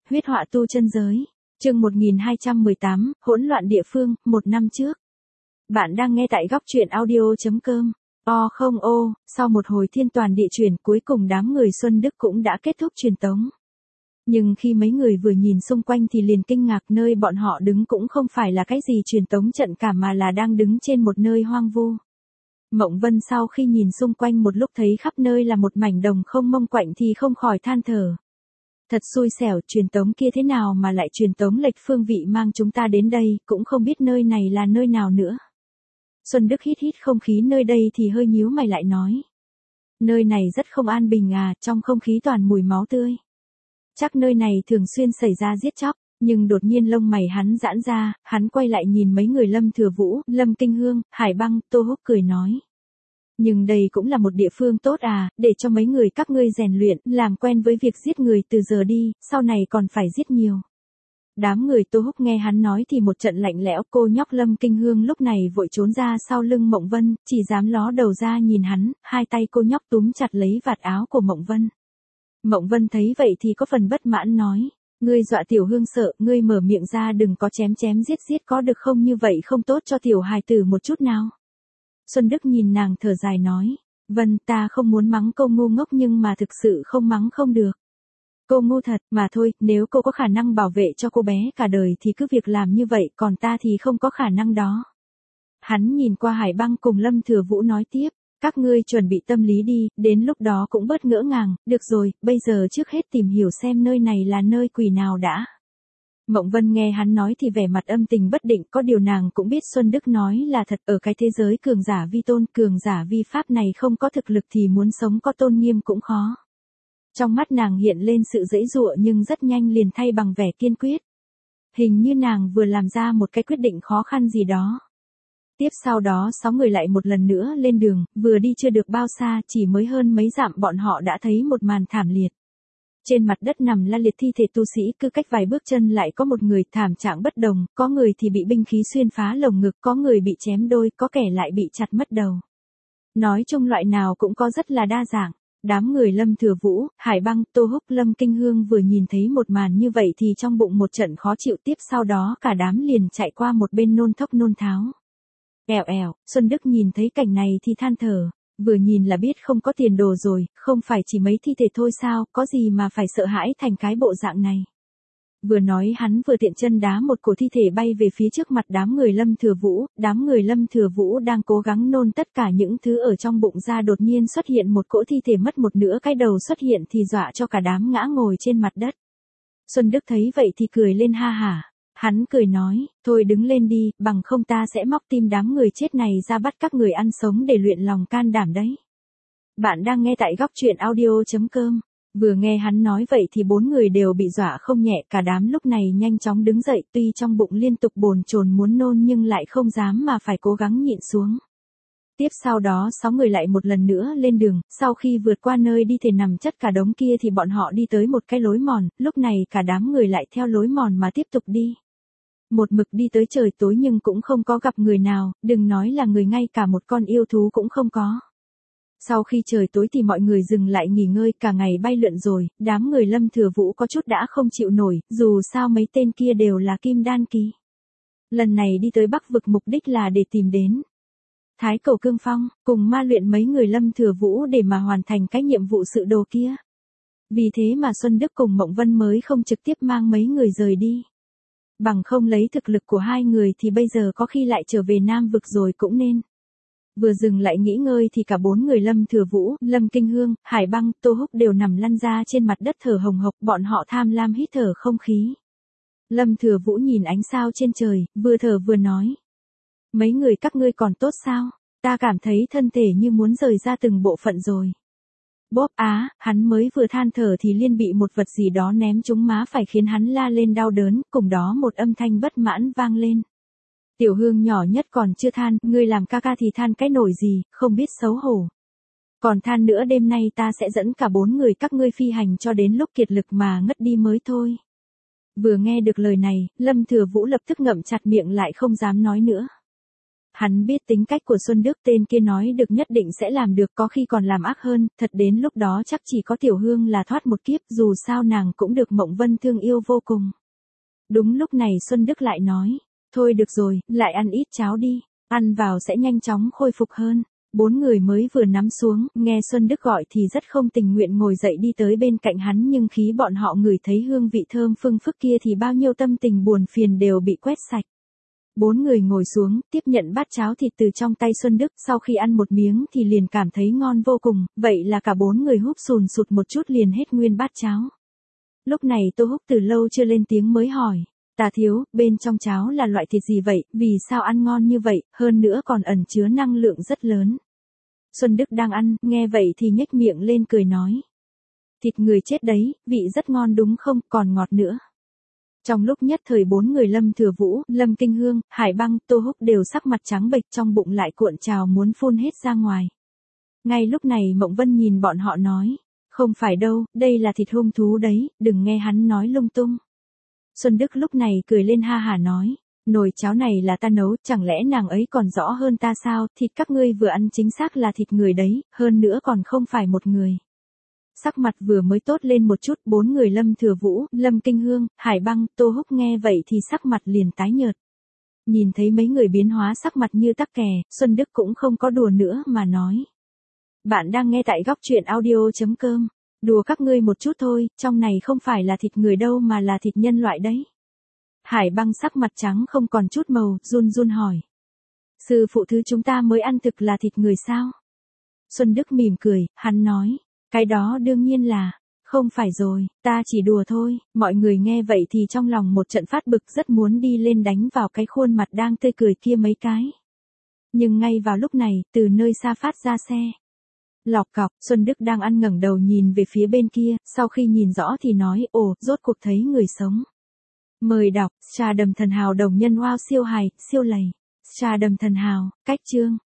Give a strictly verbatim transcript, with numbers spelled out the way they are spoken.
Huyết họa tu chân giới. Chương một nghìn hai trăm mười tám, hỗn loạn địa phương, một năm trước. Bạn đang nghe tại góc truyện audio chấm com. O không ô, sau một hồi thiên toàn địa chuyển, cuối cùng đám người Xuân Đức cũng đã kết thúc truyền tống. Nhưng khi mấy người vừa nhìn xung quanh thì liền kinh ngạc, nơi bọn họ đứng cũng không phải là cái gì truyền tống trận cả mà là đang đứng trên một nơi hoang vu. Mộng Vân sau khi nhìn xung quanh một lúc thấy khắp nơi là một mảnh đồng không mông quạnh thì không khỏi than thở. Thật xui xẻo, truyền tống kia thế nào mà lại truyền tống lệch phương vị mang chúng ta đến đây, cũng không biết nơi này là nơi nào nữa. Xuân Đức hít hít không khí nơi đây thì hơi nhíu mày lại nói. Nơi này rất không an bình à, trong không khí toàn mùi máu tươi. Chắc nơi này thường xuyên xảy ra giết chóc, nhưng đột nhiên lông mày hắn giãn ra, hắn quay lại nhìn mấy người Lâm Thừa Vũ, Lâm Kinh Hương, Hải Băng, Tô Húc cười nói. Nhưng đây cũng là một địa phương tốt à, để cho mấy người các ngươi rèn luyện, làm quen với việc giết người từ giờ đi, sau này còn phải giết nhiều. Đám người Tô Húc nghe hắn nói thì một trận lạnh lẽo, cô nhóc Lâm Kinh Hương lúc này vội trốn ra sau lưng Mộng Vân, chỉ dám ló đầu ra nhìn hắn, hai tay cô nhóc túm chặt lấy vạt áo của Mộng Vân. Mộng Vân thấy vậy thì có phần bất mãn nói, ngươi dọa Tiểu Hương sợ, ngươi mở miệng ra đừng có chém chém giết giết có được không, như vậy không tốt cho tiểu hài tử một chút nào. Xuân Đức nhìn nàng thở dài nói, Vân, ta không muốn mắng cô ngu ngốc nhưng mà thực sự không mắng không được. Cô ngu thật, mà thôi, nếu cô có khả năng bảo vệ cho cô bé cả đời thì cứ việc làm như vậy, còn ta thì không có khả năng đó. Hắn nhìn qua Hải Băng cùng Lâm Thừa Vũ nói tiếp, các ngươi chuẩn bị tâm lý đi, đến lúc đó cũng bớt ngỡ ngàng, được rồi, bây giờ trước hết tìm hiểu xem nơi này là nơi quỷ nào đã. Mộng Vân nghe hắn nói thì vẻ mặt âm tình bất định, có điều nàng cũng biết Xuân Đức nói là thật, ở cái thế giới cường giả vi tôn, cường giả vi pháp này không có thực lực thì muốn sống có tôn nghiêm cũng khó. Trong mắt nàng hiện lên sự giãy giụa nhưng rất nhanh liền thay bằng vẻ kiên quyết. Hình như nàng vừa làm ra một cái quyết định khó khăn gì đó. Tiếp sau đó sáu người lại một lần nữa lên đường, vừa đi chưa được bao xa, chỉ mới hơn mấy dặm bọn họ đã thấy một màn thảm liệt. Trên mặt đất nằm la liệt thi thể tu sĩ, cứ cách vài bước chân lại có một người, thảm trạng bất đồng, có người thì bị binh khí xuyên phá lồng ngực, có người bị chém đôi, có kẻ lại bị chặt mất đầu. Nói chung loại nào cũng có rất là đa dạng. Đám người Lâm Thừa Vũ, Hải Băng, Tô Húc, Lâm Kinh Hương vừa nhìn thấy một màn như vậy thì trong bụng một trận khó chịu, tiếp sau đó cả đám liền chạy qua một bên nôn thốc nôn tháo. Èo èo, Xuân Đức nhìn thấy cảnh này thì than thở, vừa nhìn là biết không có tiền đồ rồi, không phải chỉ mấy thi thể thôi sao, có gì mà phải sợ hãi thành cái bộ dạng này. Vừa nói hắn vừa tiện chân đá một cổ thi thể bay về phía trước mặt đám người Lâm Thừa Vũ, đám người Lâm Thừa Vũ đang cố gắng nôn tất cả những thứ ở trong bụng ra, đột nhiên xuất hiện một cỗ thi thể mất một nửa cái đầu xuất hiện thì dọa cho cả đám ngã ngồi trên mặt đất. Xuân Đức thấy vậy thì cười lên ha hả, hắn cười nói, thôi đứng lên đi, bằng không ta sẽ móc tim đám người chết này ra bắt các người ăn sống để luyện lòng can đảm đấy. Bạn đang nghe tại góc truyện audio chấm com. Vừa nghe hắn nói vậy thì bốn người đều bị dọa không nhẹ, cả đám lúc này nhanh chóng đứng dậy, tuy trong bụng liên tục bồn chồn muốn nôn nhưng lại không dám mà phải cố gắng nhịn xuống. Tiếp sau đó sáu người lại một lần nữa lên đường, sau khi vượt qua nơi đi thể nằm chất cả đống kia thì bọn họ đi tới một cái lối mòn, lúc này cả đám người lại theo lối mòn mà tiếp tục đi. Một mực đi tới trời tối nhưng cũng không có gặp người nào, đừng nói là người, ngay cả một con yêu thú cũng không có. Sau khi trời tối thì mọi người dừng lại nghỉ ngơi, cả ngày bay lượn rồi, đám người Lâm Thừa Vũ có chút đã không chịu nổi, dù sao mấy tên kia đều là kim đan kỳ. Lần này đi tới Bắc vực mục đích là để tìm đến Thái Cầu Cương Phong, cùng ma luyện mấy người Lâm Thừa Vũ để mà hoàn thành cái nhiệm vụ sự đồ kia. Vì thế mà Xuân Đức cùng Mộng Vân mới không trực tiếp mang mấy người rời đi. Bằng không lấy thực lực của hai người thì bây giờ có khi lại trở về Nam vực rồi cũng nên. Vừa dừng lại nghỉ ngơi thì cả bốn người Lâm Thừa Vũ, Lâm Kinh Hương, Hải Băng, Tô Húc đều nằm lăn ra trên mặt đất thở hồng hộc, bọn họ tham lam hít thở không khí. Lâm Thừa Vũ nhìn ánh sao trên trời, vừa thở vừa nói. Mấy người các ngươi còn tốt sao? Ta cảm thấy thân thể như muốn rời ra từng bộ phận rồi. Bóp á, hắn mới vừa than thở thì liên bị một vật gì đó ném trúng má phải khiến hắn la lên đau đớn, cùng đó một âm thanh bất mãn vang lên. Tiểu Hương nhỏ nhất còn chưa than, ngươi làm ca ca thì than cái nổi gì, không biết xấu hổ. Còn than nữa, đêm nay ta sẽ dẫn cả bốn người các ngươi phi hành cho đến lúc kiệt lực mà ngất đi mới thôi. Vừa nghe được lời này, Lâm Thừa Vũ lập tức ngậm chặt miệng lại không dám nói nữa. Hắn biết tính cách của Xuân Đức, tên kia nói được nhất định sẽ làm được, có khi còn làm ác hơn, thật đến lúc đó chắc chỉ có Tiểu Hương là thoát một kiếp, dù sao nàng cũng được Mộng Vân thương yêu vô cùng. Đúng lúc này Xuân Đức lại nói, thôi được rồi, lại ăn ít cháo đi, ăn vào sẽ nhanh chóng khôi phục hơn. Bốn người mới vừa nắm xuống, nghe Xuân Đức gọi thì rất không tình nguyện ngồi dậy đi tới bên cạnh hắn, nhưng khí bọn họ ngửi thấy hương vị thơm phưng phức kia thì bao nhiêu tâm tình buồn phiền đều bị quét sạch. Bốn người ngồi xuống, tiếp nhận bát cháo thịt từ trong tay Xuân Đức, sau khi ăn một miếng thì liền cảm thấy ngon vô cùng, vậy là cả bốn người húp sùn sụt một chút liền hết nguyên bát cháo. Lúc này Tô Húc từ lâu chưa lên tiếng mới hỏi, Tà thiếu, bên trong cháo là loại thịt gì vậy, vì sao ăn ngon như vậy, hơn nữa còn ẩn chứa năng lượng rất lớn. Xuân Đức đang ăn, nghe vậy thì nhếch miệng lên cười nói. Thịt người chết đấy, vị rất ngon đúng không, còn ngọt nữa. Trong lúc nhất thời bốn người Lâm Thừa Vũ, Lâm Kinh Hương, Hải Băng, Tô Húc đều sắc mặt trắng bệch, trong bụng lại cuộn trào muốn phun hết ra ngoài. Ngay lúc này Mộng Vân nhìn bọn họ nói, không phải đâu, đây là thịt hung thú đấy, đừng nghe hắn nói lung tung. Xuân Đức lúc này cười lên ha hả nói, nồi cháo này là ta nấu, chẳng lẽ nàng ấy còn rõ hơn ta sao, thịt các ngươi vừa ăn chính xác là thịt người đấy, hơn nữa còn không phải một người. Sắc mặt vừa mới tốt lên một chút, bốn người Lâm Thừa Vũ, Lâm Kinh Hương, Hải Băng, Tô Húc nghe vậy thì sắc mặt liền tái nhợt. Nhìn thấy mấy người biến hóa sắc mặt như tắc kè, Xuân Đức cũng không có đùa nữa mà nói. Bạn đang nghe tại góc truyện audio chấm com. Đùa các ngươi một chút thôi, trong này không phải là thịt người đâu mà là thịt nhân loại đấy. Hải Băng sắc mặt trắng không còn chút màu, run run hỏi. Sư phụ thứ chúng ta mới ăn thực là thịt người sao? Xuân Đức mỉm cười, hắn nói. Cái đó đương nhiên là, không phải rồi, ta chỉ đùa thôi. Mọi người nghe vậy thì trong lòng một trận phát bực, rất muốn đi lên đánh vào cái khuôn mặt đang tươi cười kia mấy cái. Nhưng ngay vào lúc này, từ nơi xa phát ra xe. Lọc cọc, Xuân Đức đang ăn ngẩng đầu nhìn về phía bên kia, sau khi nhìn rõ thì nói, ồ, rốt cuộc thấy người sống. Mời đọc, Trà Đầm Thần Hào đồng nhân wow siêu hài, siêu lầy. Trà Đầm Thần Hào, cách chương.